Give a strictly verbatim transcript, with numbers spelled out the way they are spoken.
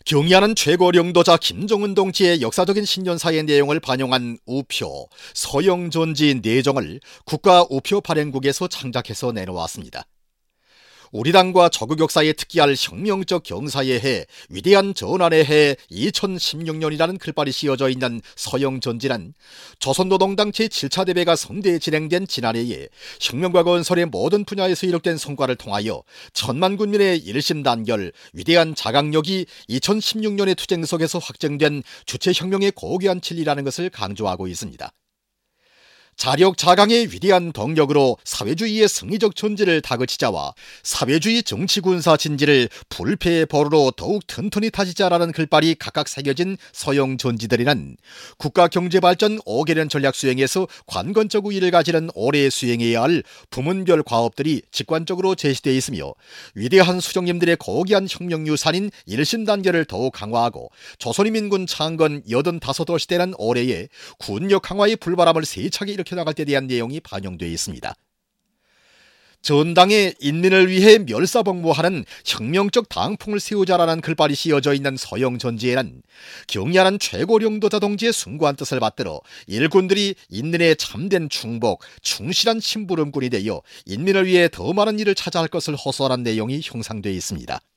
경의하는 최고領導者 김정은 동지의 역사적인 신년사의 내용을 반영한 우표, 서영전지 내정을 국가우표 발행국에서 창작해서 내놓았습니다. 우리 당과 저국 역사에 특기할 혁명적 경사의 해, 위대한 전환의 해 이천십육 년이라는 글발이 씌어져 있는 서영전지는 조선노동당 제칠 차 대회가 성대에 진행된 지난해에 혁명과 건설의 모든 분야에서 이룩된 성과를 통하여 천만 군민의 일심단결, 위대한 자각력이 이천십육 년의 투쟁 속에서 확정된 주체혁명의 고귀한 진리라는 것을 강조하고 있습니다. 자력 자강의 위대한 동력으로 사회주의의 승리적 존재를 다그치자와 사회주의 정치군사 진지를 불패의 보루로 더욱 튼튼히 다지자라는 글발이 각각 새겨진 서영전지들에는 국가경제발전 오 개년 전략 수행에서 관건적 우위를 가지는 올해 수행해야 할 부문별 과업들이 직관적으로 제시되어 있으며, 위대한 수령님들의 고귀한 혁명유산인 일심단결을 더욱 강화하고 조선인민군 창건 여든다섯 도시 되는 올해에 군력 강화의 불바람을 세차게 일으켜 나갈 때 대한 내용이 반영되어 있습니다. 전당의 인민을 위해 멸사복무하는 혁명적 당풍을 세우자라는 글발이 씌어져 있는 서영전지에는 경의하는 최고領導者동지의 숭고한 뜻을 받들어 일꾼들이 인민의 참된 충복, 충실한 심부름꾼이 되어 인민을 위해 더 많은 일을 찾아 할 것을 호소하는 내용이 형상되어 있습니다.